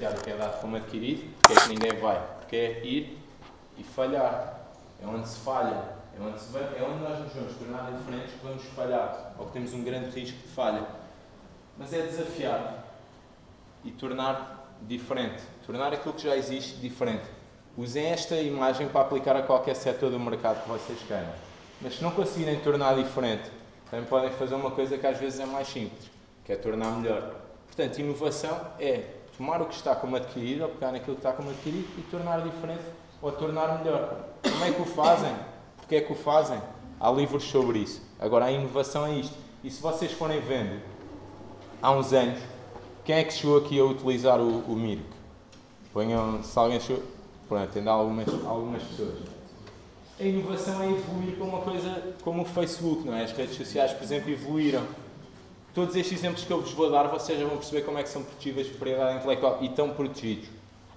desafiar o que é dado como adquirido. Porque é que ninguém vai? Porque é ir e falhar. É onde se falha. É onde nós nos vamos tornar diferentes que vamos falhar. Ou que temos um grande risco de falha. Mas é desafiar e tornar diferente. Tornar aquilo que já existe diferente. Usem esta imagem para aplicar a qualquer setor do mercado que vocês queiram. Mas se não conseguirem tornar diferente, também podem fazer uma coisa que às vezes é mais simples, que é tornar melhor. Portanto, inovação é tomar o que está como adquirido, ou pegar naquilo que está como adquirido e tornar diferente ou tornar melhor. Como é que o fazem? Porquê é que o fazem? Há livros sobre isso. Agora, a inovação é isto. E se vocês forem vendo, há uns anos, quem é que chegou aqui a utilizar o Mirk? Ponham, se alguém chegou... Pronto, ainda há algumas pessoas. A inovação é evoluir para uma coisa como o Facebook, não é? As redes sociais, por exemplo, evoluíram. Todos estes exemplos que eu vos vou dar, vocês já vão perceber como é que são protegidas de propriedade intelectual e estão protegidos.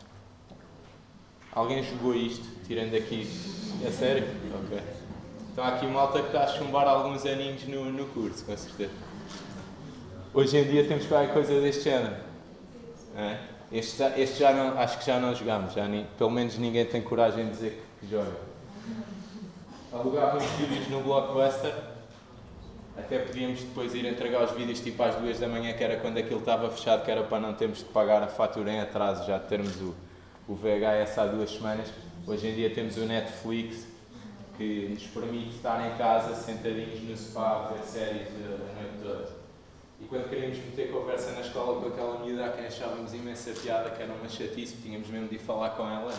Alguém jogou isto, tirando aqui? É sério? Ok. Então há aqui uma malta que está a chumbar alguns aninhos no curso, com certeza. Hoje em dia temos qualquer coisa deste género. É? Este já não, acho que já não jogámos. Pelo menos ninguém tem coragem de dizer que joga. Alugávamos vídeos no Blockbuster. Até podíamos depois ir entregar os vídeos tipo às 2 da manhã, que era quando aquilo estava fechado, que era para não termos de pagar a fatura em atraso, já termos o VHS há 2 semanas. Hoje em dia temos o Netflix, que nos permite estar em casa, sentadinhos no sofá, ver séries a noite toda. E quando queríamos meter conversa na escola com aquela miúda a quem achávamos imensa piada, que era uma chatice, tínhamos mesmo de ir falar com ela, não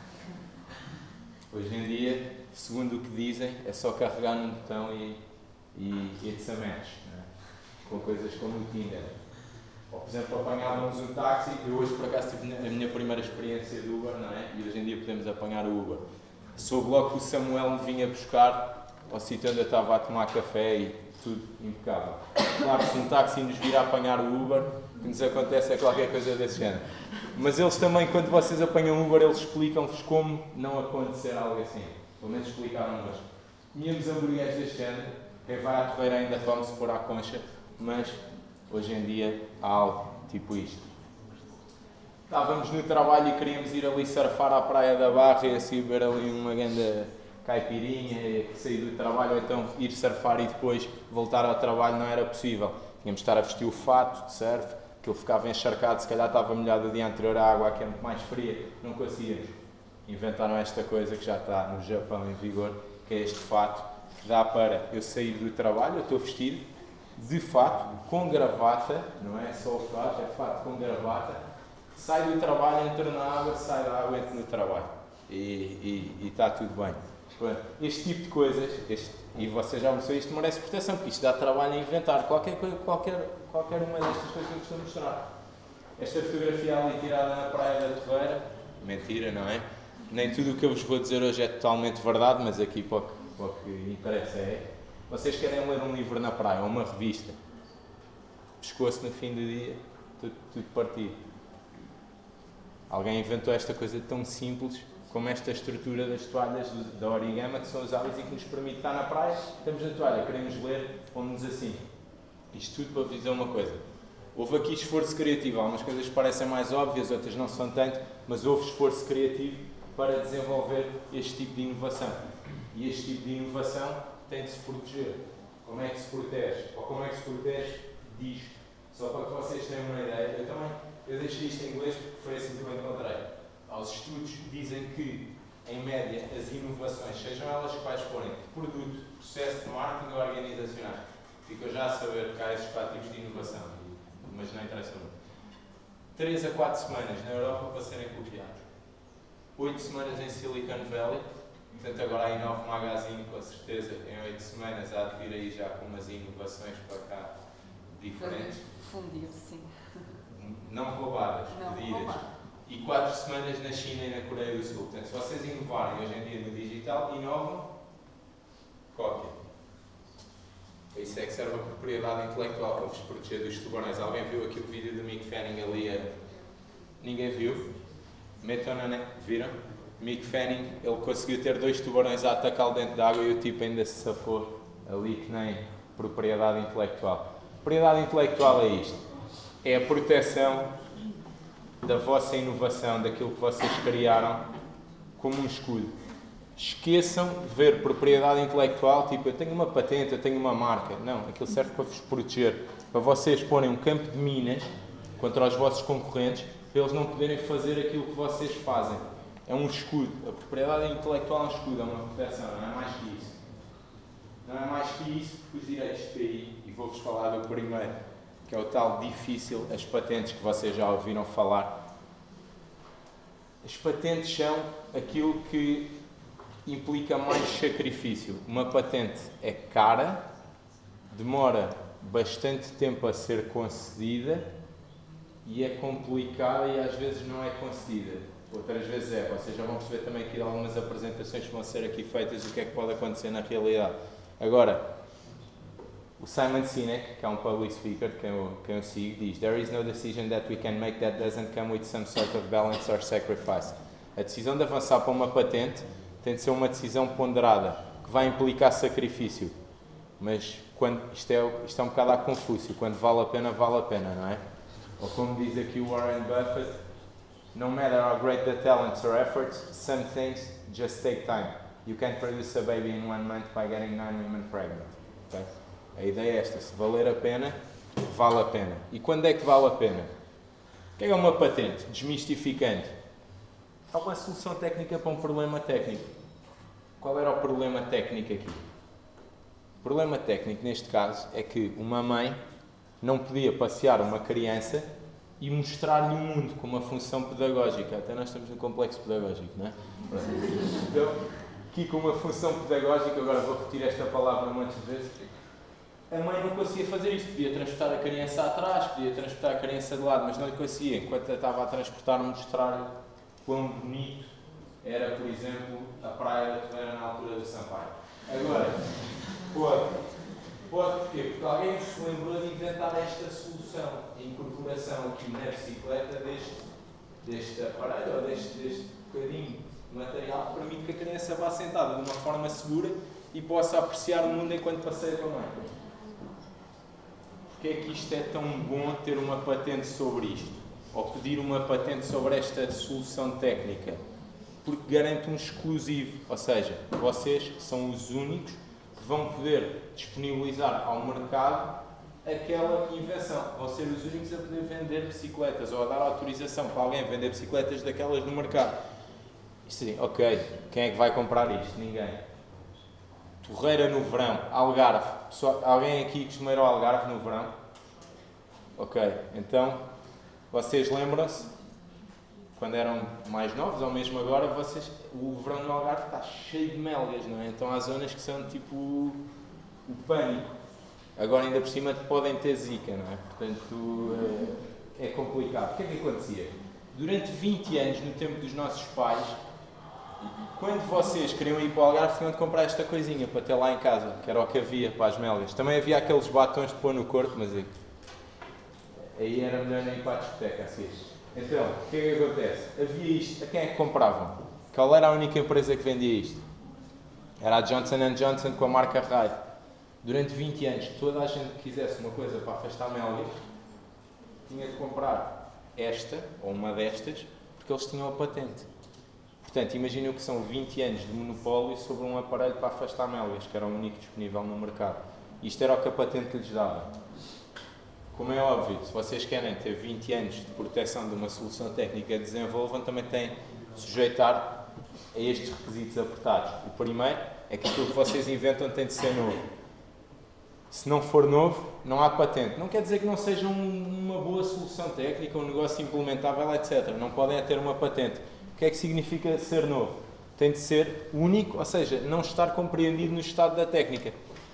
é? Hoje em dia, segundo o que dizem, é só carregar num botão e it's a match, não é? Com coisas como o Tinder. Ou, por exemplo, apanhávamos um táxi. Eu hoje, por acaso, tive a minha primeira experiência de Uber, não é? E hoje em dia podemos apanhar o Uber. Soube logo que o Samuel me vinha buscar ao sítio onde eu estava a tomar café e tudo impecável. Claro, se um táxi nos vir a apanhar o Uber, o que nos acontece é qualquer coisa desse género. Mas eles também, quando vocês apanham o Uber, eles explicam-vos como não acontecer algo assim. Pelo menos explicaram-nos. Comíamos hambúrgueres deste género. Quem vai à torreira ainda come se for à concha, mas hoje em dia há algo tipo isto. Estávamos no trabalho e queríamos ir ali surfar à Praia da Barra e assim ver ali uma grande caipirinha e sair do trabalho, ou então ir surfar e depois voltar ao trabalho não era possível. Tínhamos de estar a vestir o fato de surf, aquilo ficava encharcado, se calhar estava molhado o dia anterior, a água aqui é muito mais fria, não conseguíamos. Inventaram esta coisa que já está no Japão em vigor, que é este fato, que dá para eu sair do trabalho, eu estou vestido de fato, com gravata, não é só o fato, é fato com gravata, saio do trabalho, entro na água, saio da água, entro no trabalho e está tudo bem. Pronto, este tipo de coisas, e vocês já perceberam, isto merece proteção, porque isto dá trabalho a inventar qualquer uma destas coisas que eu costumo mostrar. Esta fotografia ali tirada na Praia da Torreira, mentira, não é? Nem tudo o que eu vos vou dizer hoje é totalmente verdade, mas aqui para o que interessa é. Vocês querem ler um livro na praia, ou uma revista, pescoço no fim do dia, tudo partido. Alguém inventou esta coisa tão simples como esta estrutura das toalhas da origama que são usadas e que nos permite estar na praia, estamos na toalha, queremos ler, pomos-nos assim. Isto tudo para vos dizer uma coisa. Houve aqui esforço criativo, algumas coisas parecem mais óbvias, outras não são tanto, mas houve esforço criativo para desenvolver este tipo de inovação. E este tipo de inovação tem de se proteger. Como é que se protege? Ou como é que se protege disto? Só para que vocês tenham uma ideia, eu deixei isto em inglês porque foi assim que eu encontrei. Os estudos dizem que, em média, as inovações, sejam elas quais forem, de produto, processo de marketing ou organizacionais, fico já a saber que há esses 4 tipos de inovação, mas não interessa muito. 3 a 4 semanas na Europa para serem copiados. 8 semanas em Silicon Valley, portanto agora a Inove Magazine, com certeza, em 8 semanas há de vir aí já com umas inovações para cá diferentes. Fundido, sim. Não roubadas, pedidas. E 4 semanas na China e na Coreia do Sul. Portanto, se vocês inovarem hoje em dia no digital, inovam, cópia. Isso é que serve a propriedade intelectual para vos proteger dos tubarões. Alguém viu aquele vídeo do Mick Fanning ali? Ninguém viu? Metam na net. Viram? Mick Fanning, ele conseguiu ter 2 tubarões a atacá-lo dentro da água e o tipo ainda se safou ali que nem propriedade intelectual. Propriedade intelectual é isto. É a proteção da vossa inovação, daquilo que vocês criaram, como um escudo. Esqueçam de ver propriedade intelectual, tipo, eu tenho uma patente, eu tenho uma marca. Não, aquilo serve para vos proteger, para vocês porem um campo de minas contra os vossos concorrentes, para eles não poderem fazer aquilo que vocês fazem. É um escudo. A propriedade intelectual é um escudo, é uma proteção, não é mais que isso. Não é mais que isso, porque os direitos de PI, e vou-vos falar do primeiro, que é o tal difícil, as patentes que vocês já ouviram falar. As patentes são aquilo que implica mais sacrifício. Uma patente é cara, demora bastante tempo a ser concedida e é complicada e às vezes não é concedida. Outras vezes é. Vocês já vão perceber também que algumas apresentações que vão ser aqui feitas o que é que pode acontecer na realidade. Agora, o Simon Sinek, que é um public speaker, quem eu sigo, diz: "There is no decision that we can make that doesn't come with some sort of balance or sacrifice." A decisão de avançar para uma patente tem de ser uma decisão ponderada, que vai implicar sacrifício. Mas isto é um bocado a Confúcio, quando vale a pena, não é? Ou como diz aqui o Warren Buffett, no matter how great the talents or efforts, some things just take time. You can't produce a baby in 1 month by getting 9 women pregnant. Okay? A ideia é esta, se valer a pena, vale a pena. E quando é que vale a pena? O que é uma patente? Desmistificando. Há uma solução técnica para um problema técnico. Qual era o problema técnico aqui? O problema técnico, neste caso, é que uma mãe não podia passear uma criança e mostrar-lhe o mundo com uma função pedagógica. Até nós estamos no complexo pedagógico, não é? Então, aqui com uma função pedagógica, agora vou repetir esta palavra muitas vezes, a mãe não conseguia fazer isto. Podia transportar a criança atrás, podia transportar a criança de lado, mas não lhe conseguia. Enquanto a estava a transportar, mostrar-lhe quão bonito era, por exemplo, a praia da Toleira na altura do Sampaio. Agora, pode porquê? Porque alguém se lembrou de inventar esta solução, a incorporação aqui na bicicleta deste aparelho, ou deste bocadinho de material, que permite que a criança vá sentada de uma forma segura e possa apreciar o mundo enquanto passeia com a mãe. Porquê é que isto é tão bom ter uma patente sobre isto? Ou pedir uma patente sobre esta solução técnica? Porque garante um exclusivo, ou seja, vocês são os únicos que vão poder disponibilizar ao mercado aquela invenção. Vão ser os únicos a poder vender bicicletas ou a dar autorização para alguém vender bicicletas daquelas no mercado. Isto sim, ok, quem é que vai comprar isto? Ninguém. Torreira no verão, Algarve. Pessoal, alguém aqui costuma ir ao Algarve no verão? Ok, então, vocês lembram-se, quando eram mais novos, ou mesmo agora, o verão no Algarve está cheio de melgas, não é? Então há zonas que são tipo o pânico. Agora ainda por cima podem ter zika, não é? Portanto, é complicado. O que é que acontecia? Durante 20 anos, no tempo dos nossos pais, quando vocês queriam ir para o Algarve, tinham de comprar esta coisinha para ter lá em casa, que era o que havia para as melgas. Também havia aqueles batons de pôr no corpo, mas aí era melhor nem ir para a discoteca, assim. Então, o que é que acontece? Havia isto, a quem é que compravam? Qual era a única empresa que vendia isto? Era a Johnson & Johnson com a marca Rai. Durante 20 anos, toda a gente que quisesse uma coisa para afastar melgas, tinha de comprar esta, ou uma destas, porque eles tinham a patente. Portanto, imaginem o que são 20 anos de monopólio sobre um aparelho para afastar melgas, que era o único disponível no mercado. Isto era o que a patente lhes dava. Como é óbvio, se vocês querem ter 20 anos de proteção de uma solução técnica que desenvolvam, também têm de sujeitar a estes requisitos apertados. O primeiro é que aquilo que vocês inventam tem de ser novo. Se não for novo, não há patente. Não quer dizer que não seja uma boa solução técnica, um negócio implementável, etc. Não podem ter uma patente. O que é que significa ser novo? Tem de ser único, ou seja, não estar compreendido no estado da técnica.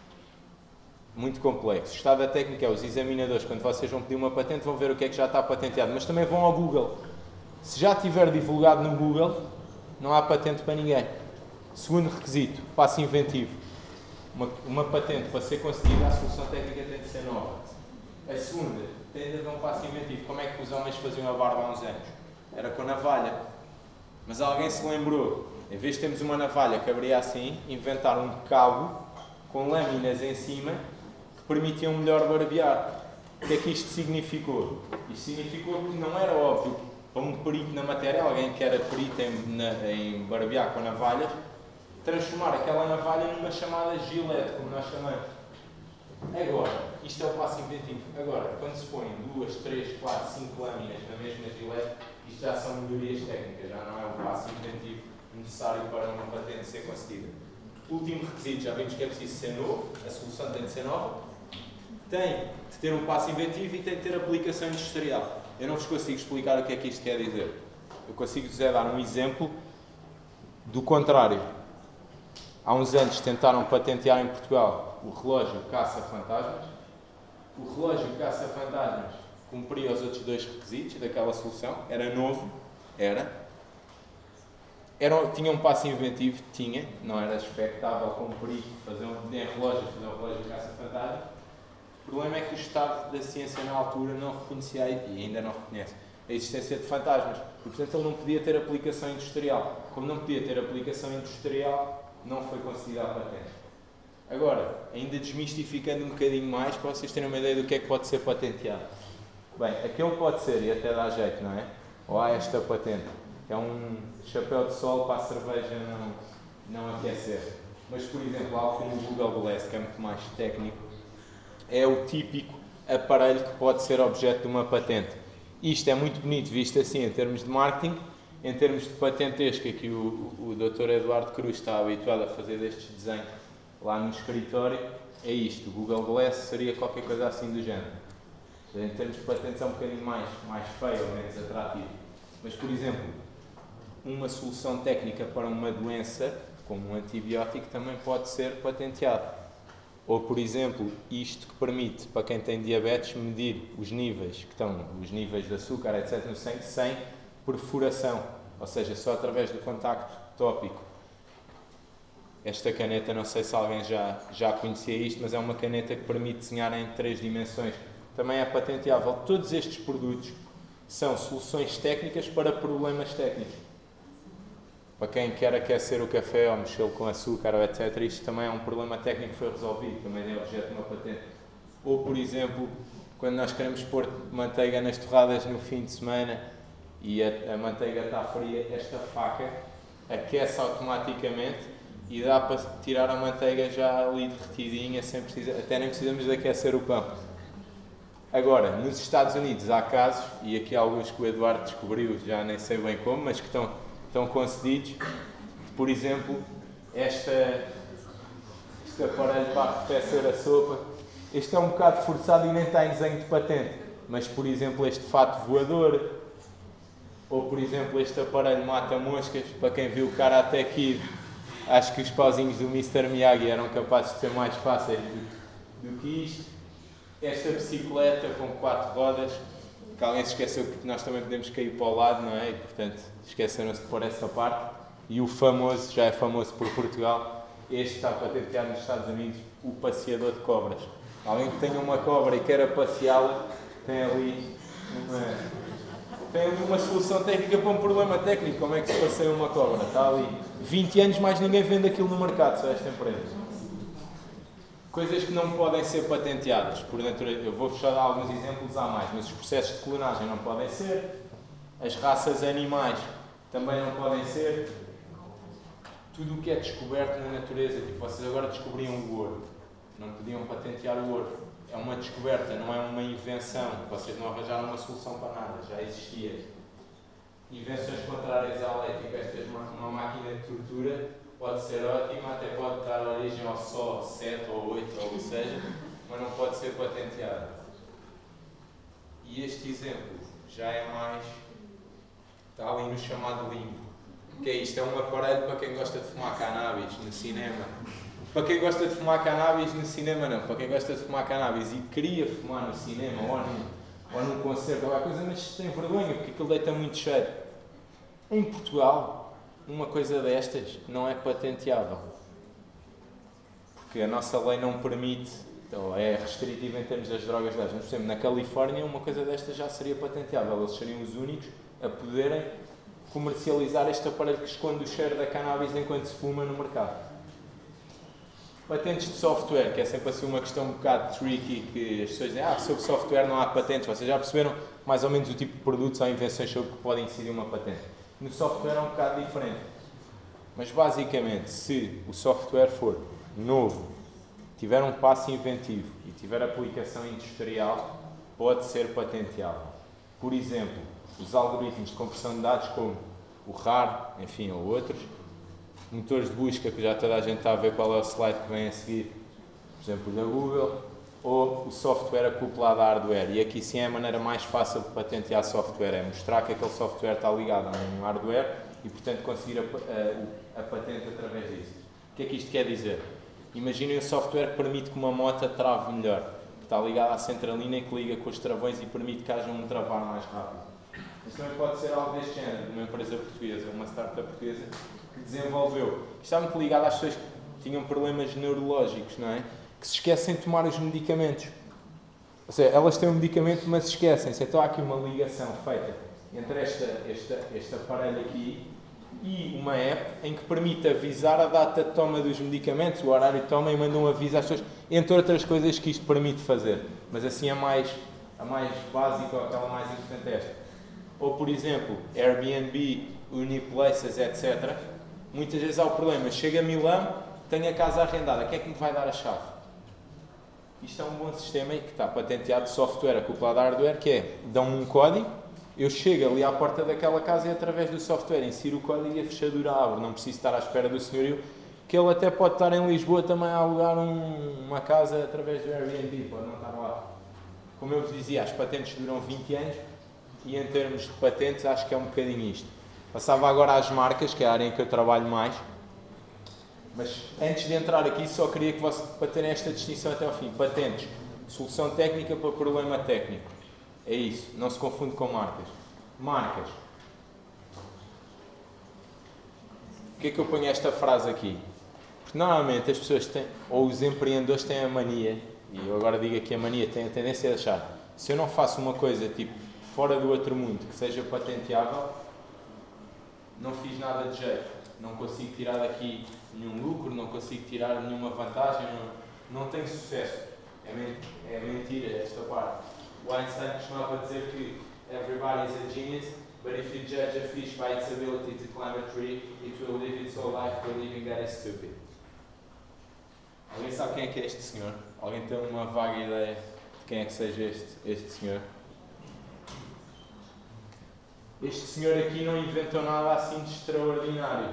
Muito complexo. O estado da técnica é os examinadores, quando vocês vão pedir uma patente, vão ver o que é que já está patenteado, mas também vão ao Google. Se já estiver divulgado no Google, não há patente para ninguém. Segundo requisito, passo inventivo. Uma patente para ser concedida, a solução técnica tem de ser nova. A segunda, tem de haver um passo inventivo. Como é que os homens faziam a barba há uns anos? Era com navalha. Mas alguém se lembrou, em vez de termos uma navalha que abria assim, inventaram um cabo com lâminas em cima que permitiam melhor barbear. O que é que isto significou? Isto significou que não era óbvio para um perito na matéria, alguém que era perito em barbear com navalhas, transformar aquela navalha numa chamada gilete, como nós chamamos. Agora, isto é o passo inventivo. Agora, quando se põem 2, 3, 4, 5 lâminas na mesma gilete, isto já são melhorias técnicas, já não é o passo inventivo necessário para uma patente ser concedida. Último requisito, já vimos que é preciso ser novo, a solução tem de ser nova, tem de ter um passo inventivo e tem de ter aplicação industrial. Eu não vos consigo explicar o que é que isto quer dizer. Eu consigo-vos dar um exemplo do contrário. Há uns anos tentaram patentear em Portugal o relógio caça-fantasmas. O relógio caça-fantasmas cumpria os outros 2 requisitos daquela solução. Era novo, tinha um passo inventivo, não era expectável cumprir, fazer um relógio caça-fantasmas. O problema é que o Estado da Ciência na altura não reconhecia, e ainda não reconhece, a existência de fantasmas. E, portanto, ele não podia ter aplicação industrial. Como não podia ter aplicação industrial, não foi concedida a patente. Agora, ainda desmistificando um bocadinho mais, para vocês terem uma ideia do que é que pode ser patenteado. Bem, aquele pode ser, e até dá jeito, não é? Ou há esta patente, que é um chapéu de sol para a cerveja não aquecer. Mas, por exemplo, algo como o Google Glass, que é muito mais técnico, é o típico aparelho que pode ser objeto de uma patente. Isto é muito bonito visto assim em termos de marketing, em termos de patentesca, que o Dr. Eduardo Cruz está habituado a fazer destes desenhos lá no escritório, é isto. O Google Glass seria qualquer coisa assim do género. Em termos de patentes é um bocadinho mais feio ou menos atrativo. Mas, por exemplo, uma solução técnica para uma doença, como um antibiótico, também pode ser patenteado. Ou, por exemplo, isto que permite, para quem tem diabetes, medir os níveis de açúcar, etc., no sangue, sem perfuração, ou seja, só através do contacto tópico. Esta caneta, não sei se alguém já conhecia isto, mas é uma caneta que permite desenhar em 3 dimensões. Também é patenteável. Todos estes produtos são soluções técnicas para problemas técnicos. Para quem quer aquecer o café ou mexê-lo com açúcar, ou etc., isto também é um problema técnico que foi resolvido, também é objeto de uma patente. Ou, por exemplo, quando nós queremos pôr manteiga nas torradas no fim de semana e a manteiga está fria, esta faca aquece automaticamente e dá para tirar a manteiga já ali derretidinha, até nem precisamos de aquecer o pão. Agora, nos Estados Unidos há casos, e aqui há alguns que o Eduardo descobriu, já nem sei bem como, mas que estão concedidos. Por exemplo, este aparelho para arrefecer a sopa. Este é um bocado forçado e nem está em desenho de patente. Mas, por exemplo, este fato voador, ou, por exemplo, este aparelho mata-moscas, para quem viu o Karate Kid, acho que os pauzinhos do Mr. Miyagi eram capazes de ser mais fáceis do que isto. Esta bicicleta com 4 rodas, que alguém se esqueceu que nós também podemos cair para o lado, não é? E, portanto, esqueceram-se de pôr essa parte. E o famoso, já é famoso por Portugal, este está patenteado nos Estados Unidos, o passeador de cobras. Alguém que tenha uma cobra e queira passeá-la, tem ali uma solução técnica para um problema técnico. Como é que se passeia uma cobra? Está ali 20 anos, mais ninguém vende aquilo no mercado, só esta empresa. Coisas que não podem ser patenteadas, por natureza. Eu vou-vos só dar alguns exemplos, há mais, mas os processos de clonagem não podem ser, as raças animais também não podem ser, tudo o que é descoberto na natureza, tipo, vocês agora descobriam o ouro, não podiam patentear o ouro, é uma descoberta, não é uma invenção, vocês não arranjaram uma solução para nada, já existia. Invenções contrárias à elétrica, uma máquina de tortura, pode ser ótima, até pode dar origem ao só 7 ou 8, ou o que seja, mas não pode ser patenteada. E este exemplo já é mais, está ali no chamado limbo. O que é isto? É um aparelho para quem gosta de fumar cannabis no cinema. Para quem gosta de fumar cannabis no cinema não, para quem gosta de fumar cannabis e queria fumar no cinema ou num concerto ou alguma coisa, mas tem vergonha porque aquilo deita muito cheiro. Em Portugal, uma coisa destas não é patenteável. Porque a nossa lei não permite, ou é restritiva em termos das drogas leves. Mas, por exemplo, na Califórnia, uma coisa destas já seria patenteável. Eles seriam os únicos a poderem comercializar este aparelho que esconde o cheiro da cannabis enquanto se fuma no mercado. Patentes de software, que é sempre assim uma questão um bocado tricky, que as pessoas dizem, sobre software não há patentes. Vocês já perceberam mais ou menos o tipo de produtos ou invenções sobre que podem incidir uma patente. No software é um bocado diferente. Mas basicamente, se o software for novo, tiver um passo inventivo e tiver aplicação industrial, pode ser patenteável. Por exemplo, os algoritmos de compressão de dados como o RAR, enfim, ou outros, motores de busca, que já toda a gente está a ver qual é o slide que vem a seguir, por exemplo, da Google, ou o software acoplado à hardware. E aqui sim é a maneira mais fácil de patentear software, é mostrar que aquele software está ligado a um hardware e, portanto, conseguir a patente através disso. O que é que isto quer dizer? Imaginem um software que permite que uma moto trave melhor, que está ligado à centralina e que liga com os travões e permite que haja um travar mais rápido. Isso também pode ser algo deste género, de uma empresa portuguesa, uma startup portuguesa, que desenvolveu. Isto está muito ligado às pessoas que tinham problemas neurológicos, não é? Que se esquecem de tomar os medicamentos. Ou seja, elas têm um medicamento, mas esquecem-se. Então há aqui uma ligação feita entre este aparelho aqui e uma app em que permite avisar a data de toma dos medicamentos, o horário de toma, e manda um aviso às pessoas, entre outras coisas que isto permite fazer. Mas assim a mais básica, ou aquela mais importante é esta. Ou, por exemplo, Airbnb, Uniplaces, etc. Muitas vezes há o problema. Chego a Milão, tenho a casa arrendada. Quem é que me vai dar a chave? Isto é um bom sistema que está patenteado de software acoplado a hardware, que é, dão-me um código, eu chego ali à porta daquela casa e através do software insiro o código e a fechadura abre. Não preciso estar à espera do senhorio, que ele até pode estar em Lisboa também a alugar uma casa através do Airbnb, pode não estar lá. Como eu vos dizia, as patentes duram 20 anos e em termos de patentes acho que é um bocadinho isto. Passava agora às marcas, que é a área em que eu trabalho mais. Mas antes de entrar aqui, só queria que vocês, para terem esta distinção até ao fim, patentes, solução técnica para problema técnico. É isso, não se confunde com marcas. Marcas. Porquê é que eu ponho esta frase aqui? Porque normalmente as pessoas têm, ou os empreendedores têm a mania, e eu agora digo aqui a mania, têm a tendência a achar, se eu não faço uma coisa tipo fora do outro mundo, que seja patenteável, não fiz nada de jeito, não consigo tirar daqui nenhum lucro, não consigo tirar nenhuma vantagem, não tenho sucesso. É mentira esta parte. O Einstein costumava dizer que everybody is a genius, but if you judge a fish by its ability to climb a tree, it will live its whole life believing that it's stupid. Alguém sabe quem é que é este senhor? Alguém tem uma vaga ideia de quem é que seja este senhor? Este senhor aqui não inventou nada assim de extraordinário.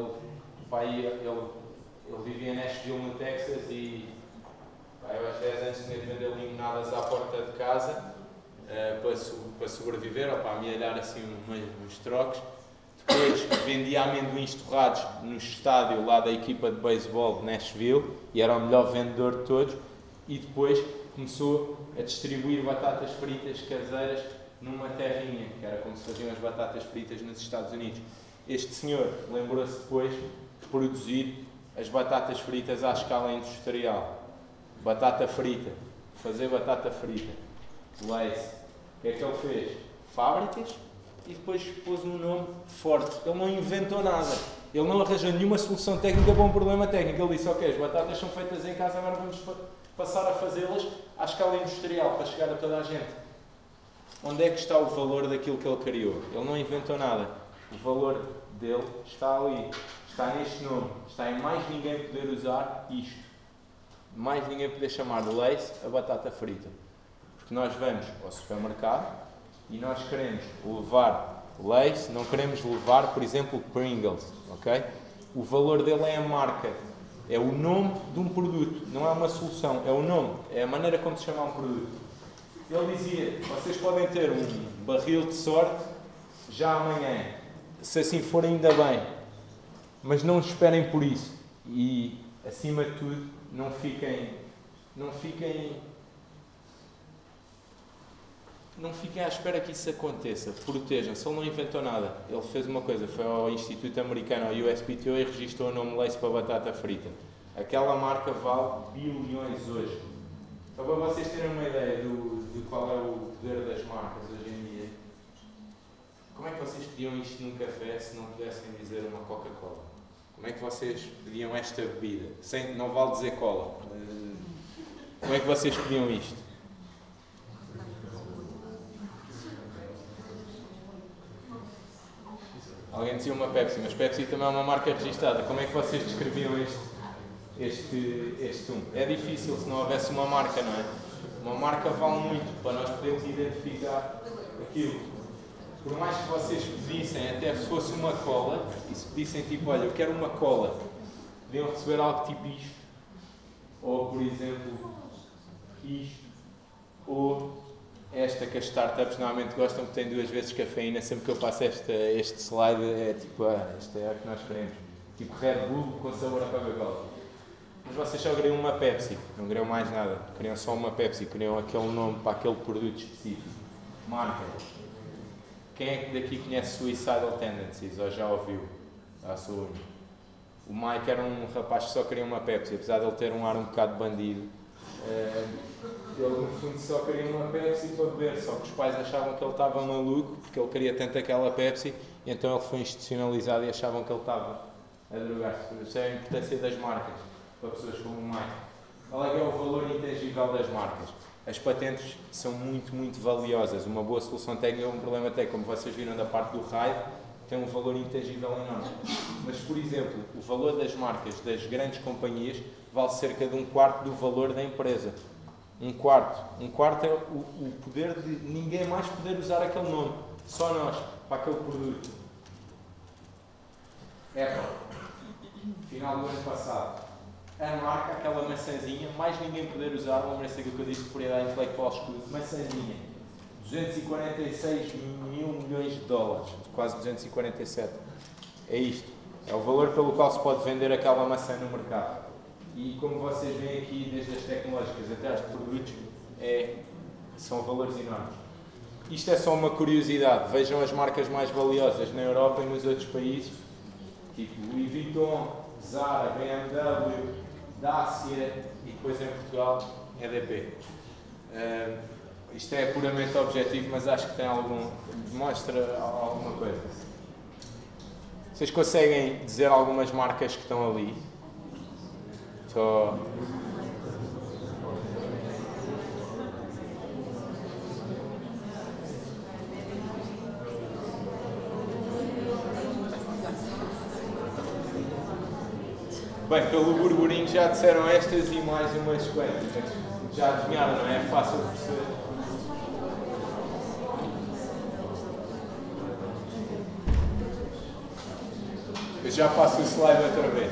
Ele vivia em Nashville, no Texas, e aos 10 anos tinha de vender limonadas à porta de casa para sobreviver, ou para amealhar assim uns trocos. Depois vendia amendoins torrados no estádio lá da equipa de beisebol de Nashville, e era o melhor vendedor de todos. E depois começou a distribuir batatas fritas caseiras numa terrinha, que era como se faziam as batatas fritas nos Estados Unidos. Este senhor lembrou-se depois de produzir as batatas fritas à escala industrial. Batata frita. Fazer batata frita. Lace. O que é que ele fez? Fábricas e depois pôs um nome forte. Ele não inventou nada. Ele não arranjou nenhuma solução técnica para um problema técnico. Ele disse, ok, as batatas são feitas em casa, agora vamos passar a fazê-las à escala industrial, para chegar a toda a gente. Onde é que está o valor daquilo que ele criou? Ele não inventou nada. O valor dele está ali. Está neste nome. Está em mais ninguém poder usar isto. Mais ninguém poder chamar de Lace a batata frita. Porque nós vamos ao supermercado e nós queremos levar Lace, não queremos levar, por exemplo, Pringles. Okay? O valor dele é a marca. É o nome de um produto. Não é uma solução. É o nome. É a maneira como se chama um produto. Ele dizia, vocês podem ter um barril de sorte já amanhã, se assim for ainda bem, mas não esperem por isso. E, acima de tudo, não fiquem à espera que isso aconteça. Protejam-se. Ele não inventou nada. Ele fez uma coisa, foi ao Instituto Americano, ao USPTO, e registrou o nome Lace para batata frita. Aquela marca vale bilhões hoje. Só para vocês terem uma ideia de qual é o poder das marcas hoje em dia. Como é que vocês pediam isto num café se não pudessem dizer uma Coca-Cola? Como é que vocês pediam esta bebida? Não vale dizer cola. Como é que vocês pediam isto? Alguém dizia uma Pepsi, mas Pepsi também é uma marca registada. Como é que vocês descreviam este sumo? É difícil se não houvesse uma marca, não é? Uma marca vale muito para nós podermos identificar aquilo. Por mais que vocês pedissem, até se fosse uma cola, e se pedissem tipo, olha, eu quero uma cola, podiam receber algo tipo isto, ou por exemplo, isto, ou esta que as startups normalmente gostam, que tem 2 vezes cafeína. Sempre que eu passo este slide é tipo, esta é a que nós queremos. Tipo Red Bull com sabor a Coca-Cola. Mas vocês só queriam uma Pepsi, não queriam mais nada. Queriam só uma Pepsi, queriam aquele nome para aquele produto específico. Marca. Quem é que daqui conhece Suicidal Tendencies, ou já ouviu? Sou único. O Mike era um rapaz que só queria uma Pepsi, apesar de ele ter um ar um bocado bandido. Ele no fundo só queria uma Pepsi para beber, só que os pais achavam que ele estava maluco, porque ele queria tanto aquela Pepsi, e então ele foi institucionalizado e achavam que ele estava a drogar-se. Isso é a importância das marcas, para pessoas como o Mike. Qual é o valor intangível das marcas? As patentes são muito, muito valiosas. Uma boa solução técnica, um problema técnico, como vocês viram da parte do raio, tem um valor intangível enorme. Mas, por exemplo, o valor das marcas das grandes companhias vale cerca de 1/4 do valor da empresa. 1/4. 1/4 é o poder de ninguém mais poder usar aquele nome. Só nós, para aquele produto. Apple. Final do ano passado. A marca, aquela maçãzinha, mais ninguém poder usar, lembrem-se daquilo que eu disse de propriedade intelectual exclusiva. Maçãzinha. 246 mil milhões de dólares. Quase 247. É isto. É o valor pelo qual se pode vender aquela maçã no mercado. E como vocês veem aqui, desde as tecnológicas até as de produtos, são valores enormes. Isto é só uma curiosidade. Vejam as marcas mais valiosas na Europa e nos outros países, tipo Louis Vuitton, Zara, BMW, Dacia e depois em Portugal, EDP. Isto é puramente objetivo, mas acho que tem demonstra alguma coisa. Vocês conseguem dizer algumas marcas que estão ali? Bem, pelo burburinho já disseram estas e mais umas quantas. Já adivinharam, não é? É fácil de perceber. Eu já passo o slide outra vez.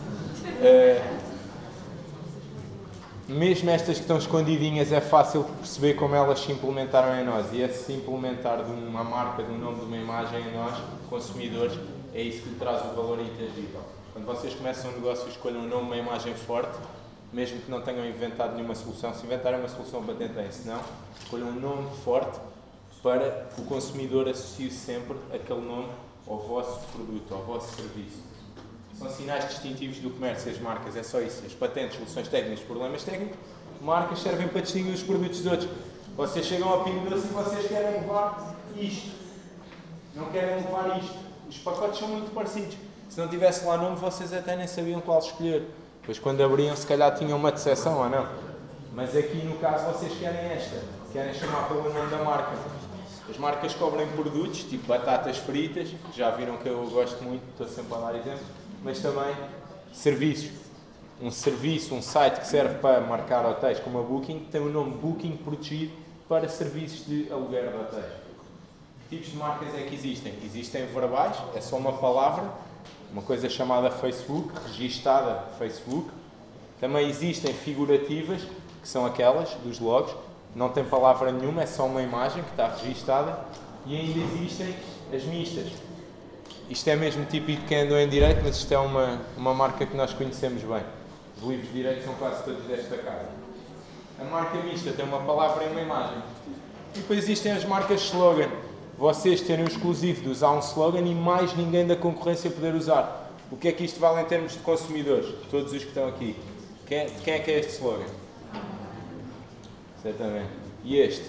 Mesmo estas que estão escondidinhas é fácil de perceber como elas se implementaram em nós. E esse implementar de uma marca, de um nome, de uma imagem em nós, consumidores, é isso que lhe traz o valor intangível. Quando vocês começam um negócio, escolham um nome, uma imagem forte, mesmo que não tenham inventado nenhuma solução. Se inventarem uma solução, patentem. Se não, escolham um nome forte para que o consumidor associe sempre aquele nome ao vosso produto, ao vosso serviço. São sinais distintivos do comércio, as marcas, é só isso. As patentes, soluções técnicas, problemas técnicos, marcas servem para distinguir os produtos dos outros. Vocês chegam ao Pingo Doce e vocês querem levar isto. Não querem levar isto. Os pacotes são muito parecidos. Se não tivesse lá nome, vocês até nem sabiam qual escolher. Depois, quando abriam, se calhar tinham uma decepção ou não. Mas aqui, no caso, vocês querem esta. Querem chamar pelo nome da marca. As marcas cobrem produtos, tipo batatas fritas, já viram que eu gosto muito, estou sempre a dar exemplos, mas também serviços. Um serviço, um site que serve para marcar hotéis como a Booking, tem o nome Booking protegido para serviços de aluguer de hotéis. Que tipos de marcas é que existem? Existem verbais, é só uma palavra, uma coisa chamada Facebook, registada Facebook. Também existem figurativas, que são aquelas dos logos, não tem palavra nenhuma, é só uma imagem que está registada. E ainda existem as mistas. Isto é mesmo típico de quem andou em direito, mas isto é uma marca que nós conhecemos bem. Os livros de direito são quase todos desta casa. A marca mista tem uma palavra e uma imagem. E depois existem as marcas slogan. Vocês terem o exclusivo de usar um slogan e mais ninguém da concorrência poder usar. O que é que isto vale em termos de consumidores? Todos os que estão aqui. Quem é que é este slogan? Exatamente. E este?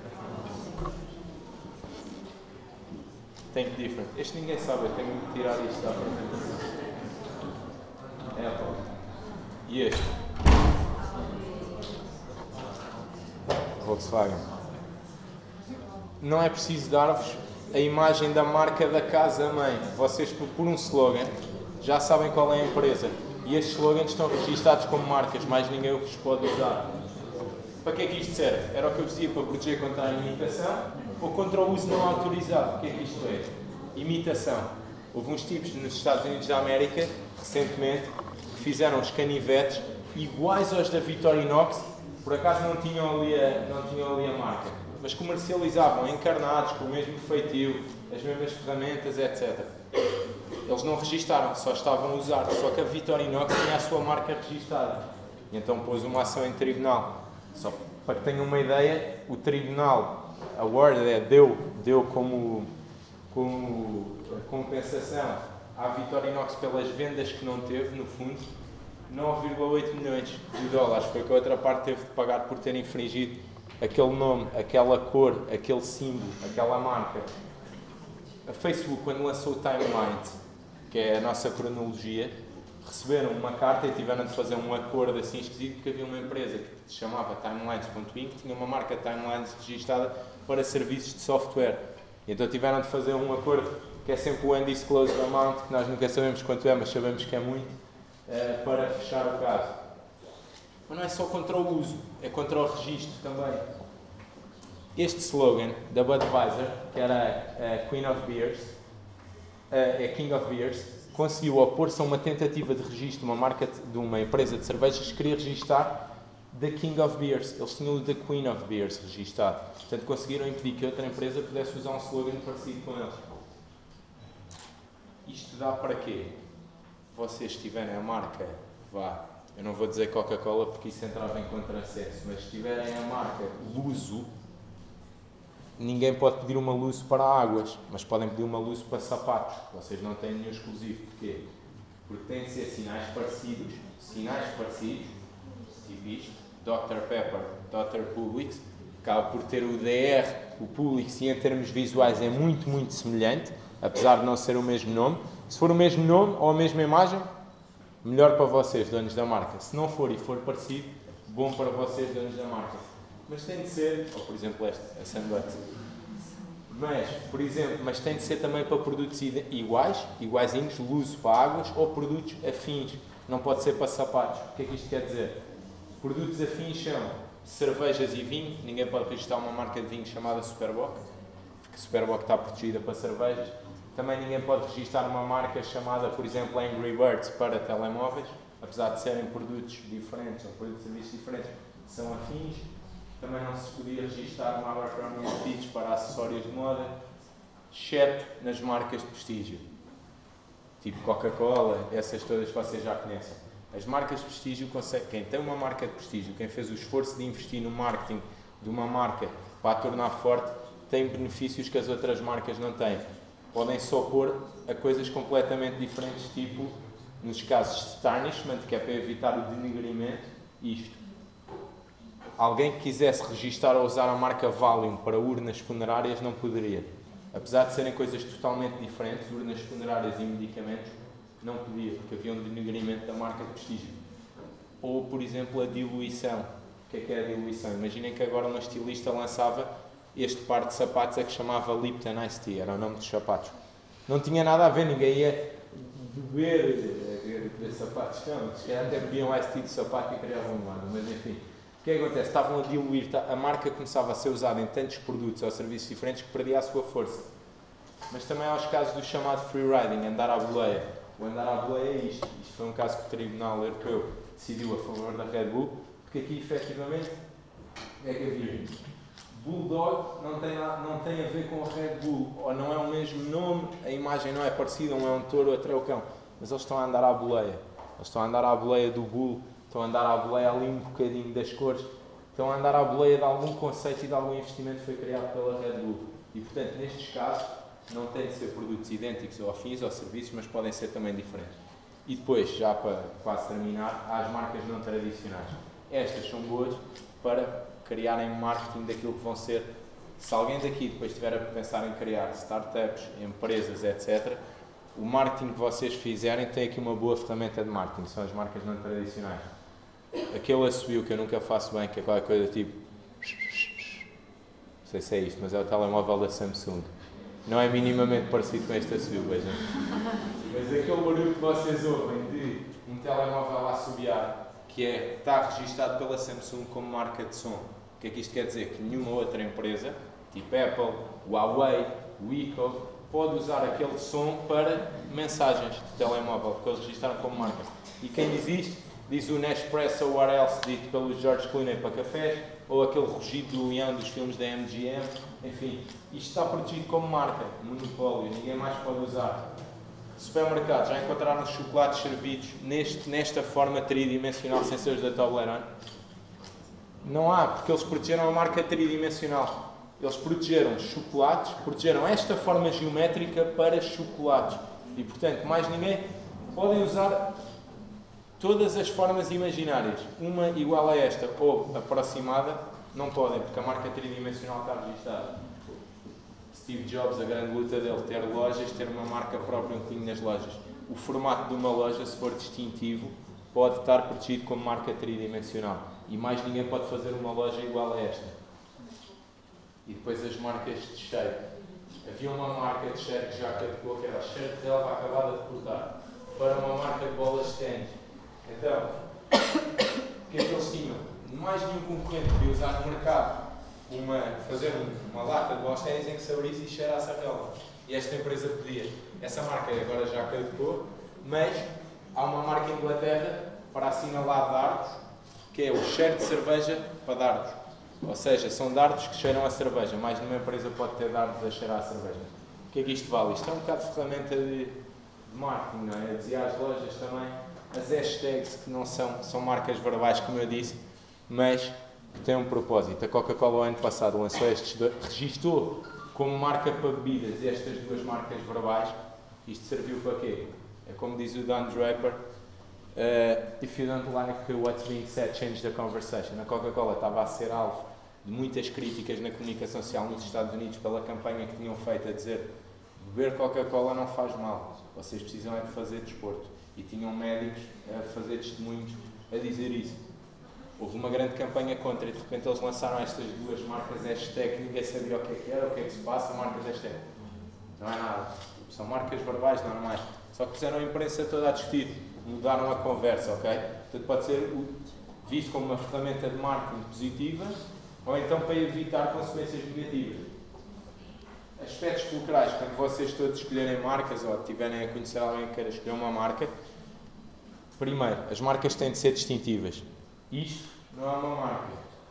Think different. Este ninguém sabe, eu tenho que tirar isto da apresentação. Apple. E este? Volkswagen. Não é preciso dar-vos a imagem da marca da casa-mãe. Vocês, por um slogan, já sabem qual é a empresa. E estes slogans estão registados como marcas, mais ninguém os pode usar. Para que é que isto serve? Era o que eu dizia, para proteger contra a imitação ou contra o uso não autorizado. O que é que isto é? Imitação. Houve uns tipos nos Estados Unidos da América, recentemente, que fizeram os canivetes iguais aos da Victorinox, por acaso não tinham ali a marca, mas comercializavam encarnados, com o mesmo feitio, as mesmas ferramentas, etc. Eles não registaram, só estavam a usar, só que a Victorinox tinha a sua marca registada. E então pôs uma ação em tribunal. Só para que tenham uma ideia, o tribunal, a Word deu como compensação à Victorinox pelas vendas que não teve, no fundo, 9,8 milhões de dólares. Foi que a outra parte teve de pagar por ter infringido aquele nome, aquela cor, aquele símbolo, aquela marca. A Facebook, quando lançou o Timelines, que é a nossa cronologia, receberam uma carta e tiveram de fazer um acordo assim esquisito, porque havia uma empresa que se chamava Timelines.inc, que tinha uma marca Timelines registada para serviços de software. E então tiveram de fazer um acordo, que é sempre o undisclosed amount, que nós nunca sabemos quanto é, mas sabemos que é muito, para fechar o caso. Mas não é só contra o uso, é contra o registro também. Este slogan da Budweiser, que era Queen of Beers, King of Beers, conseguiu opor-se a uma tentativa de registro de uma marca de uma empresa de cervejas que queria registrar The King of Beers. Eles tinham o The Queen of Beers registado. Portanto, conseguiram impedir que outra empresa pudesse usar um slogan parecido com eles. Isto dá para quê? Vocês tiverem a marca, eu não vou dizer Coca-Cola porque isso entrava em contrassenso, mas se tiverem a marca Luso, ninguém pode pedir uma Luso para águas, mas podem pedir uma Luso para sapatos. Vocês não têm nenhum exclusivo. Porquê? Porque têm de ser sinais parecidos, tipo isto, Dr. Pepper, Dr. Publix, acaba por ter o DR, o Publix, e em termos visuais é muito, muito semelhante, apesar de não ser o mesmo nome. Se for o mesmo nome ou a mesma imagem, melhor para vocês, donos da marca. Se não for e for parecido, bom para vocês, donos da marca. Mas tem de ser, ou por exemplo este, a Sunbutt. Mas tem de ser também para produtos iguaizinhos, Luso para águas, ou produtos afins. Não pode ser para sapatos. O que é que isto quer dizer? Produtos afins são cervejas e vinho. Ninguém pode registrar uma marca de vinho chamada Superboc, porque Superboc está protegida para cervejas. Também ninguém pode registrar uma marca chamada, por exemplo, Angry Birds para telemóveis, apesar de serem produtos diferentes ou produtos de serviços diferentes, são afins. Também não se podia registrar uma Abercrombie & Fitch para acessórios de moda, exceto nas marcas de prestígio, tipo Coca-Cola, essas todas que vocês já conhecem. As marcas de prestígio, quem tem uma marca de prestígio, quem fez o esforço de investir no marketing de uma marca para a tornar forte, tem benefícios que as outras marcas não têm. Podem só pôr a coisas completamente diferentes, tipo, nos casos de tarnishment, que é para evitar o denegrimento, isto. Alguém que quisesse registar ou usar a marca Valium para urnas funerárias não poderia. Apesar de serem coisas totalmente diferentes, urnas funerárias e medicamentos, não podia, porque havia um denegrimento da marca de prestígio. Ou, por exemplo, a diluição. O que é a diluição? Imaginem que agora uma estilista lançava este par de sapatos que chamava Lipton Ice Tea, era o nome dos sapatos. Não tinha nada a ver, ninguém ia beber sapatos, não, se calhar até bebiam Ice Tea de sapato e criavam um lado, mas enfim. O que é que acontece? Estavam a diluir, a marca começava a ser usada em tantos produtos ou serviços diferentes que perdia a sua força. Mas também há os casos do chamado freeriding, andar à boleia. O andar à boleia é isto. Isto foi um caso que o Tribunal Europeu decidiu a favor da Red Bull, porque aqui efetivamente é que havia Bulldog não tem a ver com a Red Bull, ou não é o mesmo nome, a imagem não é parecida, um é um touro, outro é o cão, mas eles estão a andar à boleia. Eles estão a andar à boleia do Bull, estão a andar à boleia ali um bocadinho das cores, estão a andar à boleia de algum conceito e de algum investimento que foi criado pela Red Bull. E, portanto, nestes casos, não têm de ser produtos idênticos ou afins ou serviços, mas podem ser também diferentes. E depois, já para quase terminar, há as marcas não tradicionais. Estas são boas para criarem marketing daquilo que vão ser. Se alguém daqui depois estiver a pensar em criar startups, empresas, etc., o marketing que vocês fizerem tem aqui uma boa ferramenta de marketing, são as marcas não tradicionais. Aquele assobio que eu nunca faço bem, que é qualquer coisa tipo... Não sei se é isto, mas é o telemóvel da Samsung. Não é minimamente parecido com este assobio, vejam. Mas aquele barulho que vocês ouvem de um telemóvel a assobiar, que está registado pela Samsung como marca de som. O que é que isto quer dizer? Que nenhuma outra empresa, tipo Apple, Huawei, Wiko, pode usar aquele som para mensagens de telemóvel, que eles registaram como marca. E quem diz isto, diz o Nespresso or else, dito pelo George Clooney para cafés, ou aquele rugido do leão dos filmes da MGM, enfim, isto está protegido como marca, monopólio, ninguém mais pode usar. Supermercados, já encontraram chocolates servidos nesta forma tridimensional sem ser os da Toblerone? Não há, porque eles protegeram a marca tridimensional. Eles protegeram chocolates, protegeram esta forma geométrica para chocolates. E, portanto, mais ninguém podem usar todas as formas imaginárias. Uma igual a esta ou aproximada, não podem, porque a marca tridimensional está registada. Steve Jobs, a grande luta dele, ter lojas, ter uma marca própria um bocadinho nas lojas. O formato de uma loja, se for distintivo, pode estar protegido como marca tridimensional. E mais ninguém pode fazer uma loja igual a esta. E depois as marcas de cheiro. Havia uma marca de cheiro que já caducou, que era a cheiro de relva acabada de cortar, para uma marca de bolas de ténis. Então, o que é que eles tinham? Mais nenhum concorrente podia usar no mercado fazer uma lata de bolas de ténis em que se abrisse e cheirasse a relva. E esta empresa podia. Essa marca agora já caducou, mas há uma marca em Inglaterra para assinalar dardos, que é o cheiro de cerveja para dardos. Ou seja, são dardos que cheiram a cerveja. Mais nenhuma empresa pode ter dardos a cheirar a cerveja. O que é que isto vale? Isto é um bocado de ferramenta de marketing, não é? Eu dizia às lojas também, as hashtags que não são marcas verbais, como eu disse, mas que têm um propósito. A Coca-Cola, o ano passado, lançou estes dois, registou como marca para bebidas estas duas marcas verbais. Isto serviu para quê? É como diz o Don Draper, if you don't like what's being said, change the conversation. A Coca-Cola estava a ser alvo de muitas críticas na comunicação social nos Estados Unidos pela campanha que tinham feito a dizer beber Coca-Cola não faz mal, vocês precisam é de fazer desporto. E tinham médicos a fazer testemunhos a dizer isso. Houve uma grande campanha contra e de repente eles lançaram estas duas marcas hashtag, ninguém sabia o que é que era, o que é que se passa, marcas hashtag. Não é nada. São marcas verbais normais. Só que puseram a imprensa toda a discutir. Mudaram a conversa, ok? Portanto, pode ser visto como uma ferramenta de marketing positiva ou então para evitar consequências negativas. Aspectos fulcrais, quando vocês todos escolherem marcas ou tiverem a conhecer alguém que queira escolher uma marca, primeiro, as marcas têm de ser distintivas. Isto não é uma marca.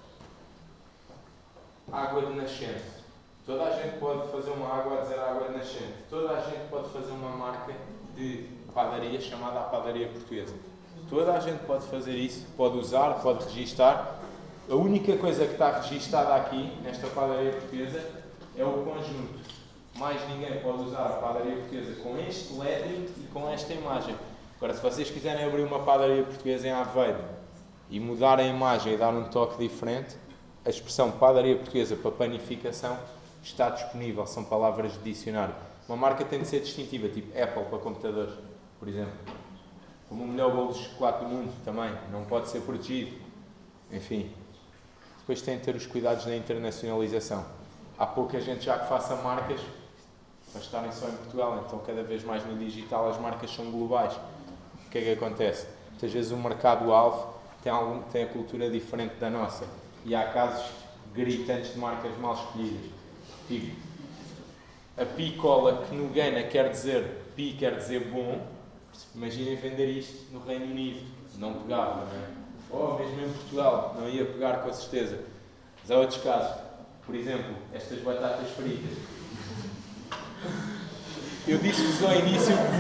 Água de nascente. Toda a gente pode fazer uma água a dizer água de nascente. Toda a gente pode fazer uma marca de padaria chamada a padaria portuguesa. Toda a gente pode fazer isso, pode usar, pode registar. A única coisa que está registada aqui, nesta padaria portuguesa, é o conjunto. Mais ninguém pode usar a padaria portuguesa com este lettering e com esta imagem. Agora, se vocês quiserem abrir uma padaria portuguesa em Aveiro e mudar a imagem e dar um toque diferente, a expressão padaria portuguesa para panificação está disponível, são palavras de dicionário. Uma marca tem de ser distintiva, tipo Apple para computadores, por exemplo. Como o melhor bolo de chocolate do mundo também, não pode ser protegido. Enfim, depois tem de ter os cuidados na internacionalização. Há pouca gente já que faça marcas para estarem só em Portugal, então cada vez mais no digital as marcas são globais. O que é que acontece? Muitas vezes o mercado-alvo tem a cultura diferente da nossa e há casos gritantes de marcas mal escolhidas. Tipo, a Pi-Cola, que no Ghana quer dizer Pi, quer dizer bom, imaginem vender isto no Reino Unido, não pegava, não é? Ou mesmo em Portugal, não ia pegar com certeza. Mas há outros casos, por exemplo, estas batatas fritas. Eu disse-vos ao início que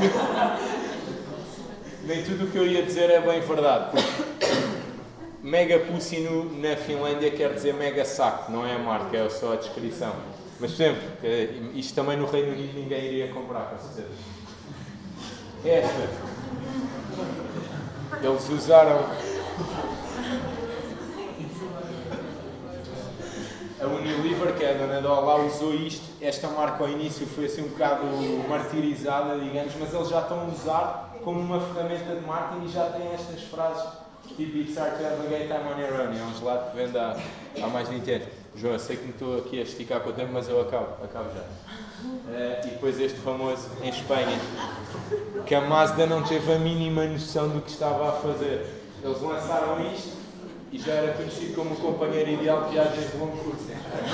nem tudo o que eu ia dizer é bem verdade, porque Mega Pussy na Finlândia quer dizer mega saco, não é a marca, é só a descrição. Mas, por exemplo, isto também no Reino Unido ninguém iria comprar, com certeza. Esta, eles usaram a Unilever, que é a dona da Olá, usou isto. Esta marca ao início foi assim um bocado martirizada, digamos, mas eles já estão a usar como uma ferramenta de marketing e já têm estas frases tipo It's hard to have a gay time on your own. É um gelado que vende há mais de 20 anos. João, eu sei que me estou aqui a esticar com o tempo, mas eu acabo já. E depois este famoso em Espanha, que a Mazda não teve a mínima noção do que estava a fazer. Eles lançaram isto e já era conhecido como o companheiro ideal de viagens de longo curso.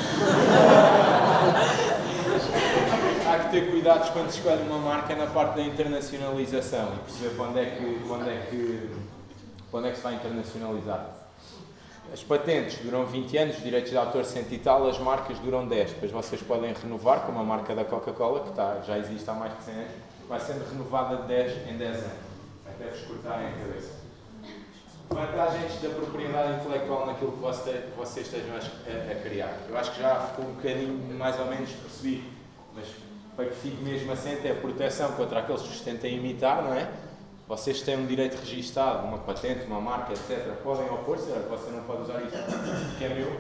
Há que ter cuidados quando se escolhe uma marca na parte da internacionalização e perceber para onde é que se vai internacionalizar. As patentes duram 20 anos, os direitos de autor 100 e tal, as marcas duram 10. Depois vocês podem renovar, como a marca da Coca-Cola, que já existe há mais de 100 anos, vai sendo renovada de 10 em 10 anos, até vos cortarem a cabeça. Vantagens da propriedade intelectual naquilo que vocês estejam a criar. Eu acho que já ficou um bocadinho mais ou menos percebido, mas para que fique mesmo assente é a proteção contra aqueles que vos tentem imitar, não é? Vocês têm um direito registado, uma patente, uma marca, etc. Podem opor-se, você não pode usar isso, que é meu.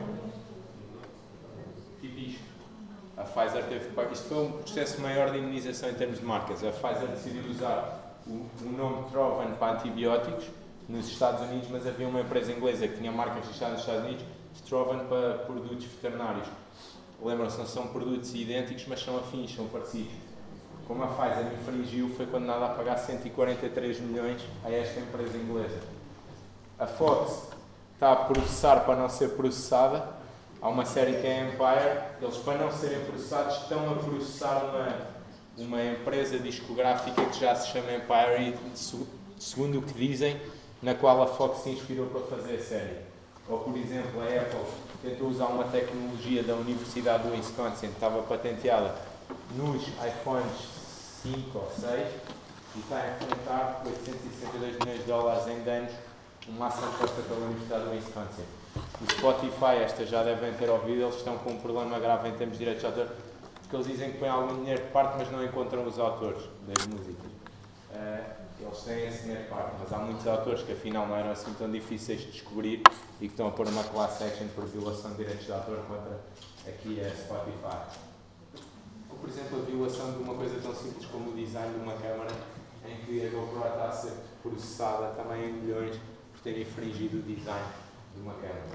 Tipo isto. A Pfizer isto foi um processo maior de imunização em termos de marcas. A Pfizer decidiu usar o nome Trovan para antibióticos nos Estados Unidos, mas havia uma empresa inglesa que tinha marcas registradas nos Estados Unidos, Trovan para produtos veterinários. Lembram-se, não são produtos idênticos, mas são afins, são parecidos. Como a Pfizer infringiu, foi condenada a pagar 143 milhões a esta empresa inglesa. A Fox está a processar para não ser processada. Há uma série que é Empire. Eles, para não serem processados, estão a processar uma empresa discográfica que já se chama Empire e, segundo o que dizem, na qual a Fox se inspirou para fazer a série. Ou, por exemplo, a Apple tentou usar uma tecnologia da Universidade do Wisconsin que estava patenteada nos iPhones 5 ou 6 e está a enfrentar 862 milhões de dólares em danos, uma ação posta pela Universidade do Wisconsin. O Spotify, esta já devem ter ouvido, eles estão com um problema grave em termos de direitos de autor, porque eles dizem que põem algum dinheiro de parte, mas não encontram os autores das músicas. Eles têm esse dinheiro de parte, mas há muitos autores que afinal não eram assim tão difíceis de descobrir e que estão a pôr uma class action por violação de direitos de autor contra aqui a Spotify. Ou, por exemplo, a violação de uma coisa tão simples como o design de uma câmara, em que a GoPro está a ser processada também em milhões por ter infringido o design de uma câmara.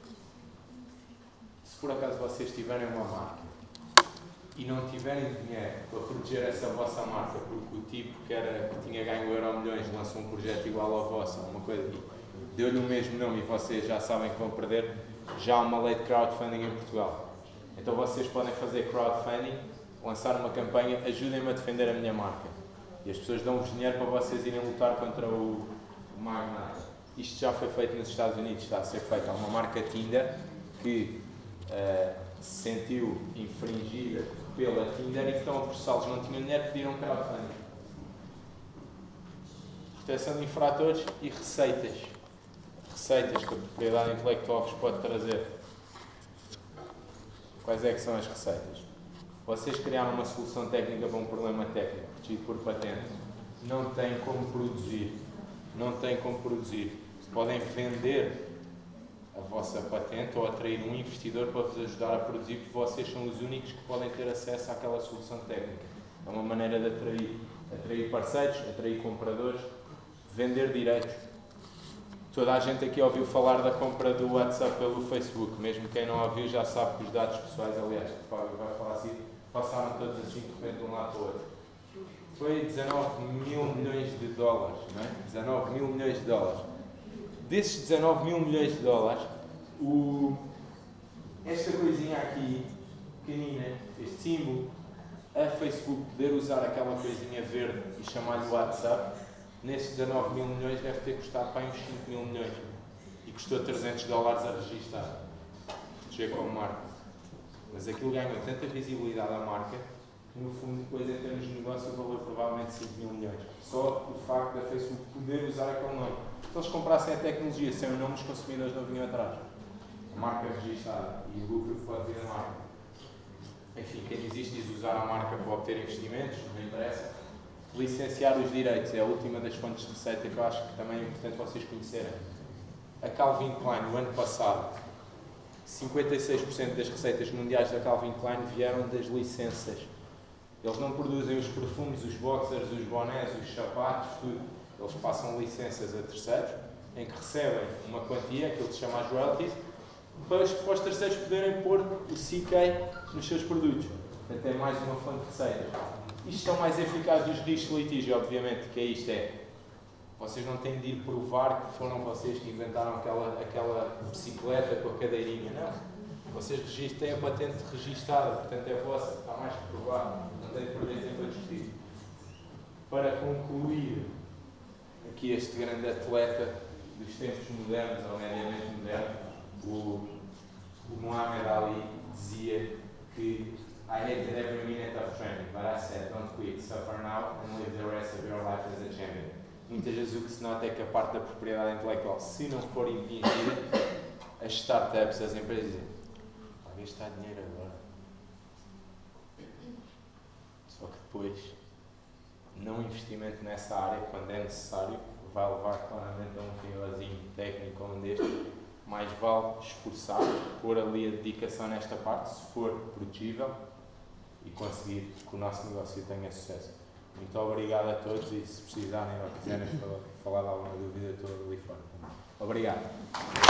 Se por acaso vocês tiverem uma marca e não tiverem dinheiro para proteger essa vossa marca, porque o tipo que tinha ganho Euromilhões lançou um projeto igual ao vosso, uma coisa, e deu-lhe o mesmo nome e vocês já sabem que vão perder, já há uma lei de crowdfunding em Portugal. Então vocês podem fazer crowdfunding, lançar uma campanha, ajudem-me a defender a minha marca. E as pessoas dão-vos dinheiro para vocês irem lutar contra o magnate. Isto já foi feito nos Estados Unidos, está a ser feito. Há uma marca Tinder que se sentiu infringida pela Tinder e que estão a processá-los. Não tinham dinheiro, pediram crowdfunding. Proteção de infratores e receitas. Receitas que a propriedade intelectual vos pode trazer. Quais é que são as receitas? Vocês criaram uma solução técnica para um problema técnico, protegido por patente. Não têm como produzir. Não têm como produzir. Podem vender a vossa patente ou atrair um investidor para vos ajudar a produzir, porque vocês são os únicos que podem ter acesso àquela solução técnica. É uma maneira de atrair parceiros, atrair compradores, vender direitos. Toda a gente aqui ouviu falar da compra do WhatsApp pelo Facebook. Mesmo quem não ouviu já sabe que os dados pessoais, aliás, o Fábio vai falar assim, passaram todos assim de repente de um lado para o outro. Foi 19 mil milhões de dólares, não é? 19 mil milhões de dólares. Desses 19 mil milhões de dólares, esta coisinha aqui, pequenina, este símbolo, a Facebook poder usar aquela coisinha verde e chamar-lhe WhatsApp, nesses 19 mil milhões deve ter custado para uns 5 mil milhões. E custou 300 dólares a registrar. Chega como marca. Mas aquilo ganhou tanta visibilidade à marca que, no fundo, depois, em termos de negócio, valeu provavelmente 5 mil milhões. Só o facto da Facebook poder usar aquele nome. Se eles comprassem a tecnologia sem o nome, os consumidores não vinham atrás. A marca registada e o lucro pode vir a marca. Enfim, quem diz usar a marca para obter investimentos, não interessa. Licenciar os direitos é a última das fontes de receita que eu acho que também é importante vocês conhecerem. A Calvin Klein, no ano passado, 56% das receitas mundiais da Calvin Klein vieram das licenças. Eles não produzem os perfumes, os boxers, os bonés, os sapatos, tudo. Eles passam licenças a terceiros, em que recebem uma quantia, aquilo que se chama as royalties, para os terceiros poderem pôr o CK nos seus produtos. Portanto, é mais uma fonte de receitas. Isto são mais eficazes dos riscos de litígio, obviamente, que é isto, vocês não têm de ir provar que foram vocês que inventaram aquela bicicleta com a cadeirinha, não. Vocês têm a patente registada, portanto é vossa, está mais que provar, não tem de perder tempo a discutir. Para concluir, aqui este grande atleta dos tempos modernos, ou mediamente modernos, o Muhammad Ali dizia que I hated every minute of training, but I said, don't quit, suffer now and live the rest of your life as a champion. Muitas vezes o que se nota é que a parte da propriedade intelectual, se não for impingida, as startups, as empresas dizem, vai gastar dinheiro agora. Só que depois, não investimento nessa área, quando é necessário, vai levar claramente a um finalzinho técnico onde este, mais vale esforçar, pôr ali a dedicação nesta parte, se for protegível, e conseguir que o nosso negócio tenha sucesso. Muito obrigado a todos e se precisarem ou quiserem falar de alguma dúvida, estou ali fora. Obrigado.